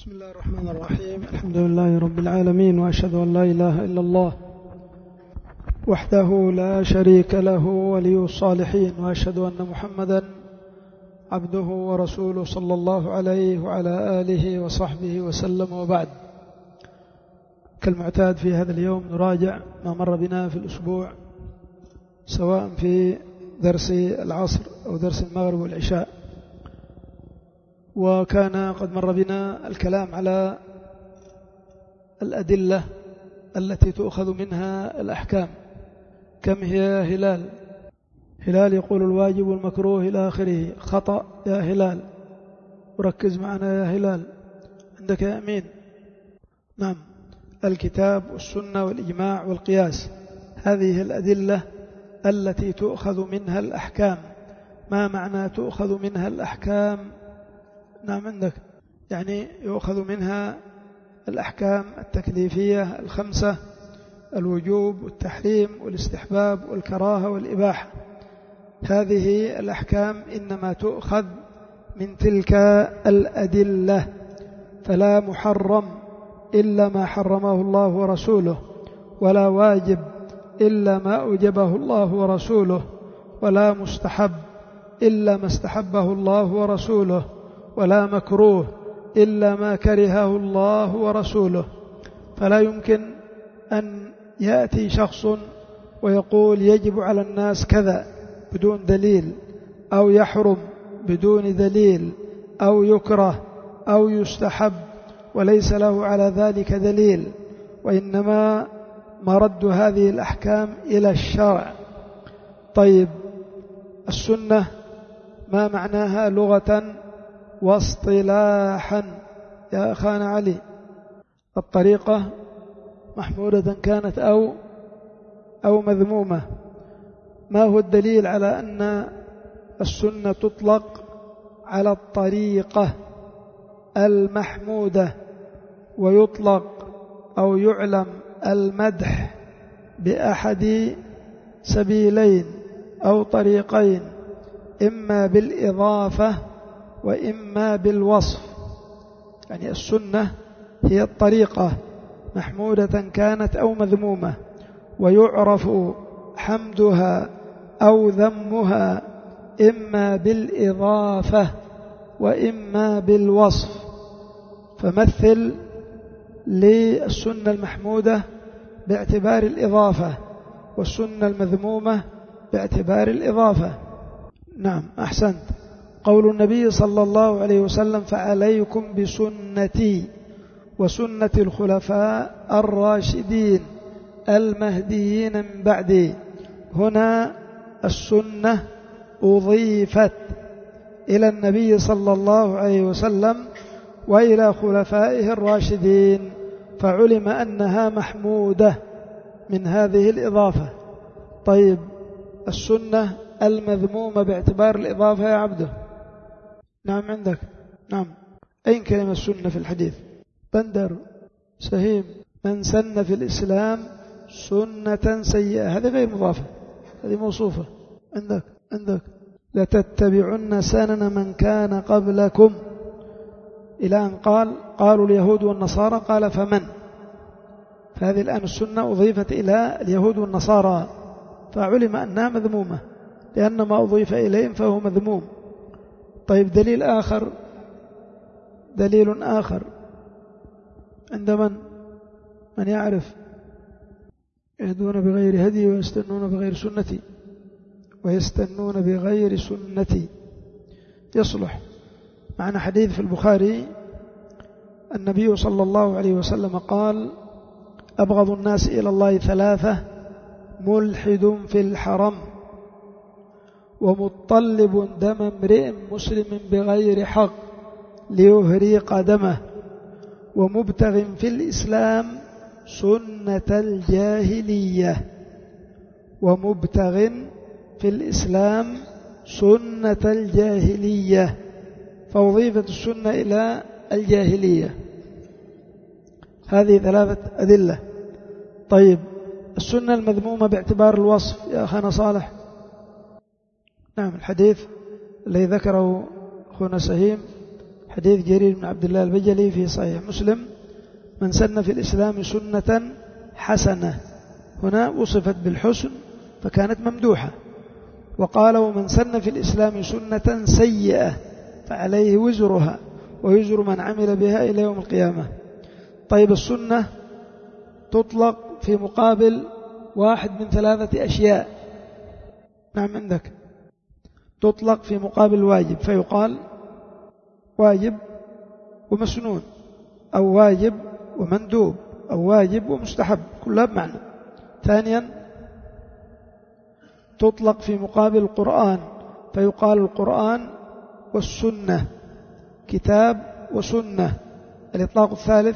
بسم الله الرحمن الرحيم. الحمد لله رب العالمين، وأشهد أن لا إله إلا الله وحده لا شريك له ولي الصالحين، وأشهد أن محمدا عبده ورسوله صلى الله عليه وعلى آله وصحبه وسلم. وبعد، كالمعتاد في هذا اليوم نراجع ما مر بنا في الأسبوع، سواء في درس العصر أو درس المغرب والعشاء. وكان قد مر بنا الكلام على الأدلة التي تؤخذ منها الأحكام. كم هي هلال يقول الواجب والمكروه إلى آخره. خطأ يا هلال، وركز معنا يا هلال. عندك يا أمين؟ نعم، الكتاب والسنة والإجماع والقياس، هذه الأدلة التي تؤخذ منها الأحكام. ما معنى تؤخذ منها الأحكام؟ نعم عندك، يعني يؤخذ منها الأحكام التكليفية الخمسة: الوجوب والتحريم والاستحباب والكراهة والإباحة. هذه الأحكام إنما تؤخذ من تلك الأدلة، فلا محرم إلا ما حرمه الله ورسوله، ولا واجب إلا ما أوجبه الله ورسوله، ولا مستحب إلا ما استحبه الله ورسوله، ولا مكروه إلا ما كرهه الله ورسوله. فلا يمكن أن يأتي شخص ويقول يجب على الناس كذا بدون دليل، أو يحرم بدون دليل، أو يكره أو يستحب وليس له على ذلك دليل. وإنما مرد هذه الأحكام إلى الشرع. طيب، السنة ما معناها لغة واصطلاحا يا أخانا علي؟ الطريقة محمودة كانت أو مذمومة. ما هو الدليل على أن السنة تطلق على الطريقة المحمودة، ويطلق أو يعلم المدح بأحد سبيلين أو طريقين، إما بالإضافة وإما بالوصف؟ يعني السنة هي الطريقة محمودة كانت أو مذمومة، ويعرف حمدها أو ذمها إما بالإضافة وإما بالوصف. فمثل للسنة المحمودة باعتبار الإضافة، والسنة المذمومة باعتبار الإضافة. نعم أحسنت. قول النبي صلى الله عليه وسلم: فعليكم بسنتي وسنة الخلفاء الراشدين المهديين من بعدي. هنا السنة أضيفت إلى النبي صلى الله عليه وسلم وإلى خلفائه الراشدين، فعلم أنها محمودة من هذه الإضافة. طيب، السنة المذمومة باعتبار الإضافة يا عبده؟ نعم عندك. نعم، أين كلمة السنة في الحديث؟ بندر سهيم: من سن في الإسلام سنة سيئة. هذه غير مضافة، هذه موصوفة. عندك لتتبعن سنن من كان قبلكم، إلى أن قالوا اليهود والنصارى، قال فمن. فهذه الآن السنة أضيفت إلى اليهود والنصارى، فعلم أنها مذمومة لأن ما أضيف إليهم فهو مذموم. طيب، دليل آخر عند من يعرف؟ يهدون بغير هدي ويستنون بغير سنتي يصلح. معنا حديث في البخاري: النبي صلى الله عليه وسلم قال: أبغض الناس إلى الله ثلاثة: ملحد في الحرم، ومطلب دم امرئ مسلم بغير حق ليهريق دمه، ومبتغ في الإسلام سنة الجاهلية. فأضيفت السنة إلى الجاهلية. هذه ثلاثة أدلة. طيب، السنة المذمومة باعتبار الوصف يا أخانا صالح؟ نعم، الحديث الذي ذكره أخونا سهيم حديث جرير بن عبد الله البجلي في صحيح مسلم: من سن في الإسلام سنة حسنة. هنا وصفت بالحسن فكانت ممدوحة. وقال: ومن سن في الإسلام سنة سيئة فعليه وزرها ووزر من عمل بها إلى يوم القيامة. طيب، السنة تطلق في مقابل واحد من 3 أشياء. نعم، عندك تطلق في مقابل واجب، فيقال واجب ومسنون، أو واجب ومندوب، أو واجب ومستحب، كلها بمعنى. ثانيا، تطلق في مقابل القرآن، فيقال القرآن والسنة، كتاب وسنة. الإطلاق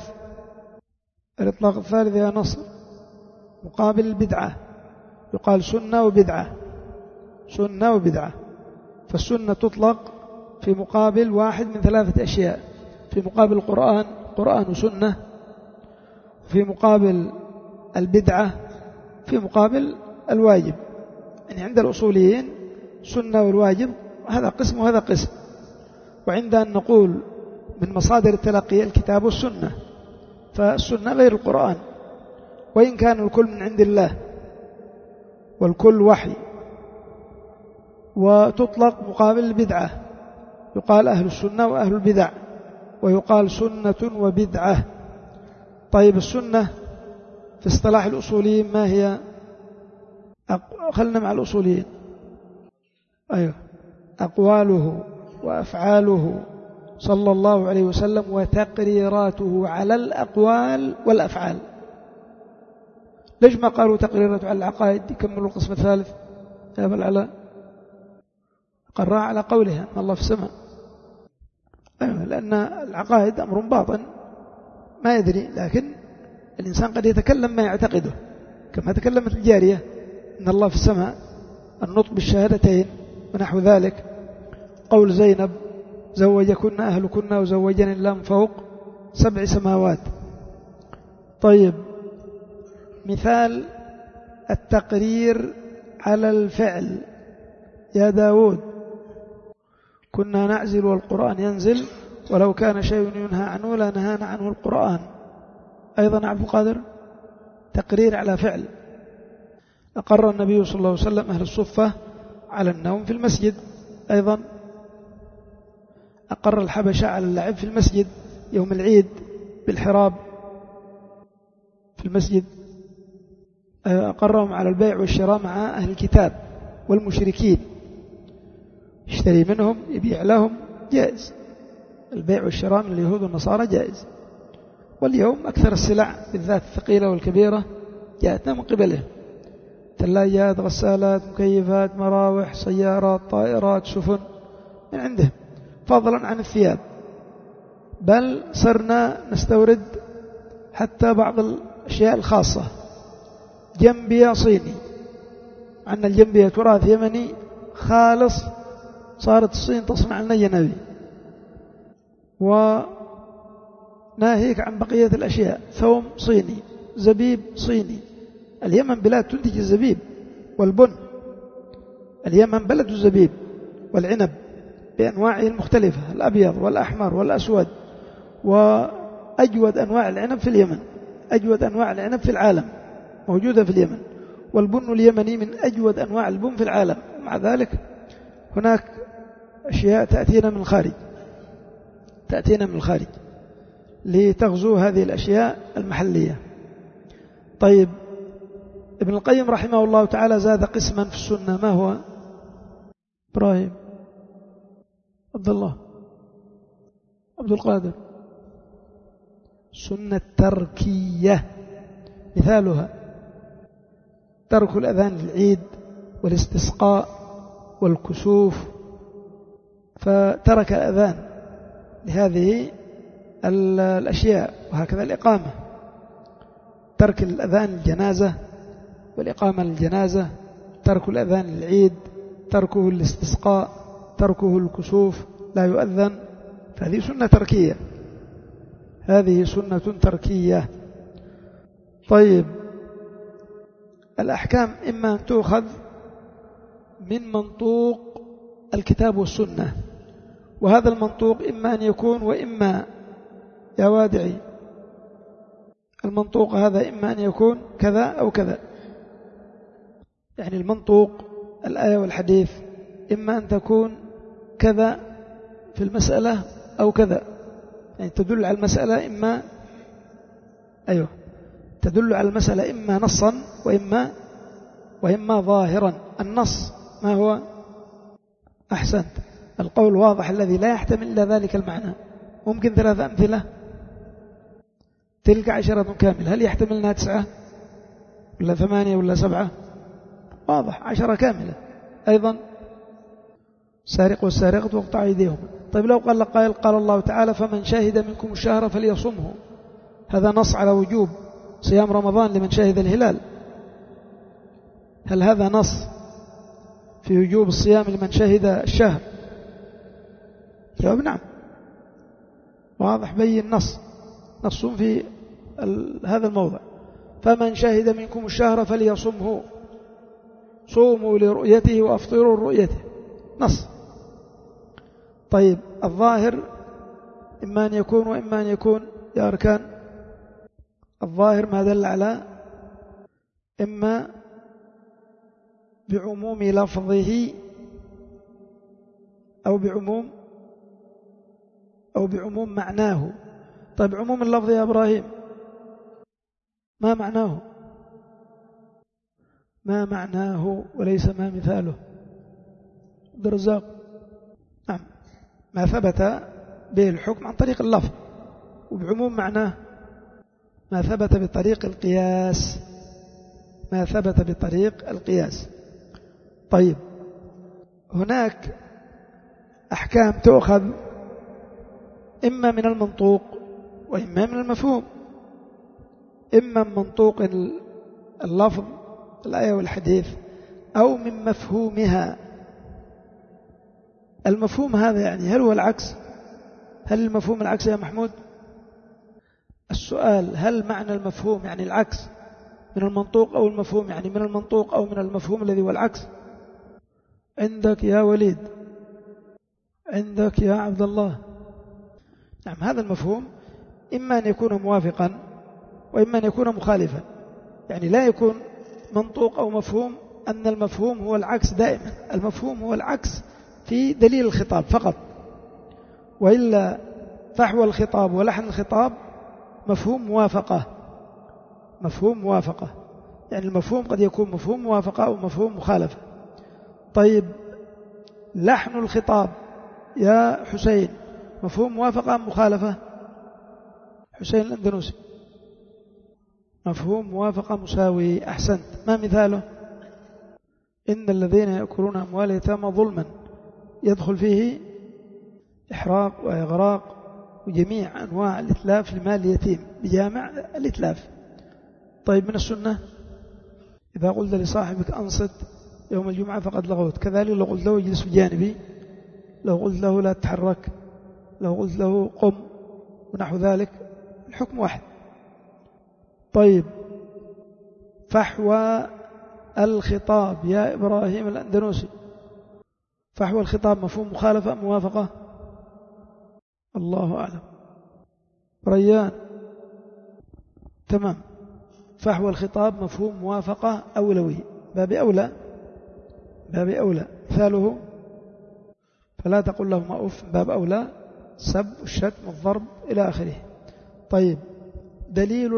الثالث يا نصر مقابل البدعة، يقال سنة وبدعة، سنة وبدعة. فالسنة تطلق في مقابل واحد من 3 أشياء: في مقابل القرآن، قرآن وسنة، في مقابل البدعة، في مقابل الواجب. يعني عند الأصوليين سنة والواجب هذا قسم وهذا قسم. وعند أن نقول من مصادر التلقي الكتاب والسنة، فالسنة غير القرآن، وإن كان الكل من عند الله والكل وحي. وتطلق مقابل البدعة، يقال أهل السنة وأهل البدع، ويقال سنة وبدعة. طيب، السنة في اصطلاح الأصوليين ما هي؟ خلنا مع الأصوليين. أيوة، أقواله وأفعاله صلى الله عليه وسلم وتقريراته على الأقوال والأفعال. ليش ما قالوا تقريراته على العقائد؟ يكملوا القسم الثالث يا أبا العلاء. قرأ على قولها أن الله في السماء. أيوة، لأن العقائد أمر باطن ما يدري، لكن الإنسان قد يتكلم ما يعتقده، كما تكلمت الجارية أن الله في السماء، النطق بالشهادتين ونحو ذلك. قول زينب: زوجكن أهلكن وزوجني الله من فوق 7 سماوات. طيب، مثال التقرير على الفعل: يا داود كنا نعزل والقرآن ينزل ولو كان شيء ينهى عنه لنهانا عنه القرآن. أيضا عبد القادر تقرير على فعل. أقر النبي صلى الله عليه وسلم أهل الصفة على النوم في المسجد. أيضا أقر الحبشة على اللعب في المسجد يوم العيد بالحراب في المسجد. أقرهم على البيع والشراء مع أهل الكتاب والمشركين، يشتري منهم يبيع لهم، جائز. البيع والشراء من اليهود والنصارى جائز. واليوم أكثر السلع بالذات الثقيلة والكبيرة جاءتنا من قبله: ثلاجات، غسالات، مكيفات، مراوح، سيارات، طائرات، سفن، من عندهم، فضلا عن الثياب. بل صرنا نستورد حتى بعض الأشياء الخاصة. جنبية صيني، عندنا الجنبية تراث يمني خالص، صارت الصين تصنع لنا جنبي. وناهيك عن بقية الأشياء: ثوم صيني، زبيب صيني. اليمن بلاد تنتج الزبيب والبن. اليمن بلد الزبيب والعنب بأنواعه المختلفة، الأبيض والأحمر والأسود. وأجود أنواع العنب في اليمن، أجود أنواع العنب في العالم موجودة في اليمن. والبن اليمني من أجود أنواع البن في العالم. مع ذلك هناك أشياء تأتينا من الخارج لتغزو هذه الأشياء المحلية. طيب، ابن القيم رحمه الله تعالى زاد قسما في السنة. ما هو؟ إبراهيم، عبد الله، عبد القادر. سنة تركية، مثالها ترك الأذان في العيد والاستسقاء والكسوف، فترك الأذان لهذه الأشياء. وهكذا الإقامة، ترك الأذان للجنازة والإقامة للجنازة، ترك الأذان للعيد، تركه الاستسقاء، تركه الكسوف، لا يؤذن، فهذه سنة تركية، هذه سنة تركية. طيب، الأحكام إما أن تؤخذ من منطوق الكتاب والسنة، وهذا المنطوق إما أن يكون وإما يا وادعي المنطوق هذا إما أن يكون كذا أو كذا، يعني المنطوق الآية والحديث إما أن تكون كذا في المسألة أو كذا، يعني تدل على المسألة إما تدل على المسألة إما نصا وإما ظاهرا. النص ما هو؟ أحسنت، القول واضح الذي لا يحتمل إلا ذلك المعنى. ممكن 3 أمثلة. تلك 10 كاملة، هل يحتمل أنها 9 ولا 8 ولا 7؟ واضح 10 كاملة. أيضا سارق والسارقة واقطعوا أيديهم. طيب لو قال قائل قال الله تعالى فمن شهد منكم الشهر فليصمه، هذا نص على وجوب صيام رمضان لمن شهد الهلال، هل هذا نص في وجوب الصيام لمن شهد الشهر؟ جواب نعم، واضح بين نص في هذا الموضع. فمن شهد منكم الشهر فليصمه، صوموا لرؤيته وأفطروا لرؤيته، نص. طيب الظاهر إما أن يكون وإما أن يكون يا أركان. الظاهر ما دل على إما بعموم لفظه أو بعموم معناه. طيب عموم اللفظ يا إبراهيم ما معناه؟ ما معناه وليس ما مثاله. عبد الرزاق نعم، ما ثبت به الحكم عن طريق اللفظ، وبعموم معناه ما ثبت بطريق القياس، ما ثبت بطريق القياس. طيب هناك أحكام تؤخذ إما من المنطوق وإما من المفهوم، إما من منطوق اللفظ الآية والحديث أو من مفهومها. المفهوم هذا يعني هل هو العكس؟ هل المفهوم العكس يا محمود؟ السؤال هل معنى المفهوم يعني العكس من المنطوق أو المفهوم يعني من المنطوق أو من المفهوم الذي هو العكس؟ عندك يا وليد، عندك يا عبد الله. نعم، هذا المفهوم إما أن يكون موافقا وإما أن يكون مخالفا، يعني لا يكون منطوق أو مفهوم أن المفهوم هو العكس دائما. المفهوم هو العكس في دليل الخطاب فقط، وإلا فحوى الخطاب ولحن الخطاب مفهوم موافقة، يعني المفهوم قد يكون مفهوم موافقة أو مفهوم مخالفة. طيب لحن الخطاب يا حسين مفهوم موافقة أم مخالفة؟ حسين الأندنوسي مفهوم موافقة مساوي. أحسنت، ما مثاله؟ إن الذين يأكلون أموال اليتامى ظلما، يدخل فيه إحراق وإغراق وجميع أنواع الإتلاف لمال اليتيم بجامع الإتلاف. طيب من السنة إذا قلت لصاحبك أنصت يوم الجمعة فقد لغوت، كذلك لو قلت له اجلس بجانبي، لو قلت له لا تتحرك، لو قلت له قم ونحو ذلك، الحكم واحد. طيب فحوى الخطاب يا إبراهيم الأندنوسي، فحوى الخطاب مفهوم مخالفة أم موافقة؟ الله أعلم. ريان تمام، فحوى الخطاب مفهوم موافقة أولوي، باب أولى مثاله فلا تقل لهما أف، باب أولى، سب الشتم الضرب إلى آخره. طيب دليل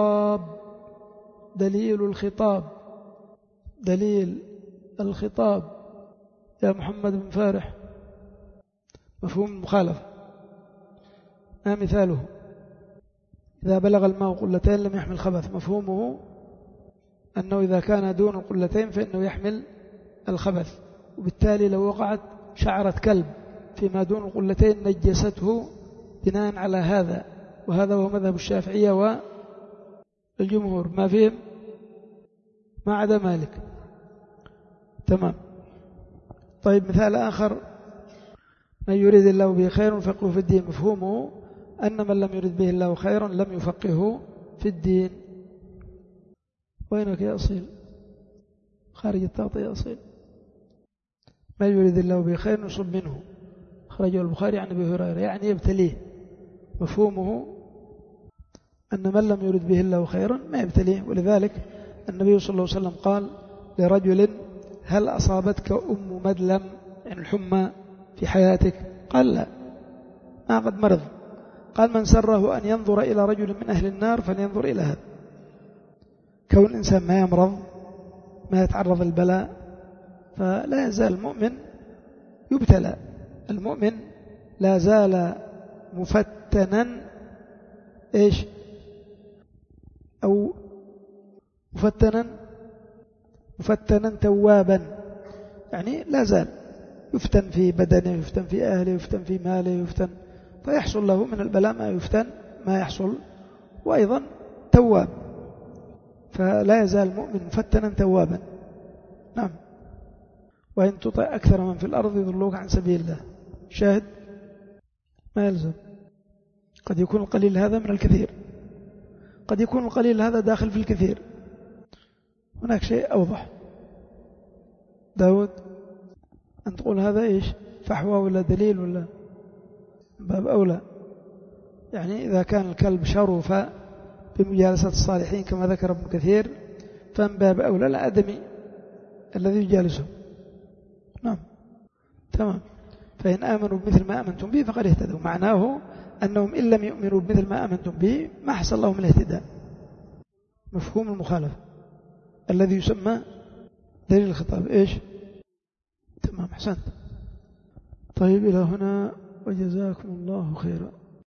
الخطاب يا محمد بن فارح مفهوم المخالفة، ما مثاله؟ إذا بلغ الماء قلتين لم يحمل خبث، مفهومه أنه إذا كان دون القلتين فإنه يحمل الخبث، وبالتالي لو وقعت شعرة كلب فيما دون القلتين نجسته بناء على هذا، وهذا هو مذهب الشافعية والجمهور، ما فيهم ما عدا مالك. تمام. طيب مثال آخر، من يريد الله به خير يفقهه في الدين، مفهومه أن من لم يرد به الله خيرا لم يفقهه في الدين. وينك يا أصيل؟ خارج التغطية يا أصيل. من يريد الله به خير يصب منه، أخرجه البخاري عن أبي هريرة، يعني يبتليه. مفهومه أن من لم يرد به الله خيرا ما يبتليه. ولذلك النبي صلى الله عليه وسلم قال لرجل هل أصابتك أم مدلم، يعني الحمى في حياتك؟ قال لا، ما قد مرض. قال من سره أن ينظر إلى رجل من أهل النار فلينظر إلى هذا. كون الإنسان ما يمرض، ما يتعرض البلاء، فلا يزال المؤمن يبتلى. المؤمن لا زال مفتنا إيش؟ أو مفتنا توابا، يعني لا زال يفتن في بدنه، يفتن في أهله، يفتن في ماله، يفتن، فيحصل له من البلاء ما يحصل، وأيضا تواب. فلا يزال المؤمن مفتنا توابا. نعم. وإن تطع أكثر من في الأرض يضلوك عن سبيل الله. شاهد ما يلزم. قد يكون القليل هذا من الكثير، قد يكون القليل هذا داخل في الكثير. هناك شيء أوضح. داود أن تقول هذا إيش؟ فحوى ولا دليل ولا باب أولى؟ يعني إذا كان الكلب شرف بمجالسة الصالحين كما ذكر ابن كثير، فمن باب أولى الآدمي الذي يجالسه. نعم تمام. فإن آمنوا بمثل ما آمنتم به فقد اهتدوا. معناه أنهم إن لم يؤمنوا بمثل ما آمنتم به ما حصل لهم الاهتداء. مفهوم المخالفة الذي يسمى دليل الخطاب. إيش؟ تمام، أحسنت. طيب إلى هنا وجزاكم الله خيرا.